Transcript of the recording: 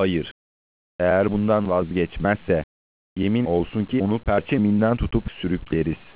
Hayır. Eğer bundan vazgeçmezse, yemin olsun ki onu perçeminden tutup sürükleriz.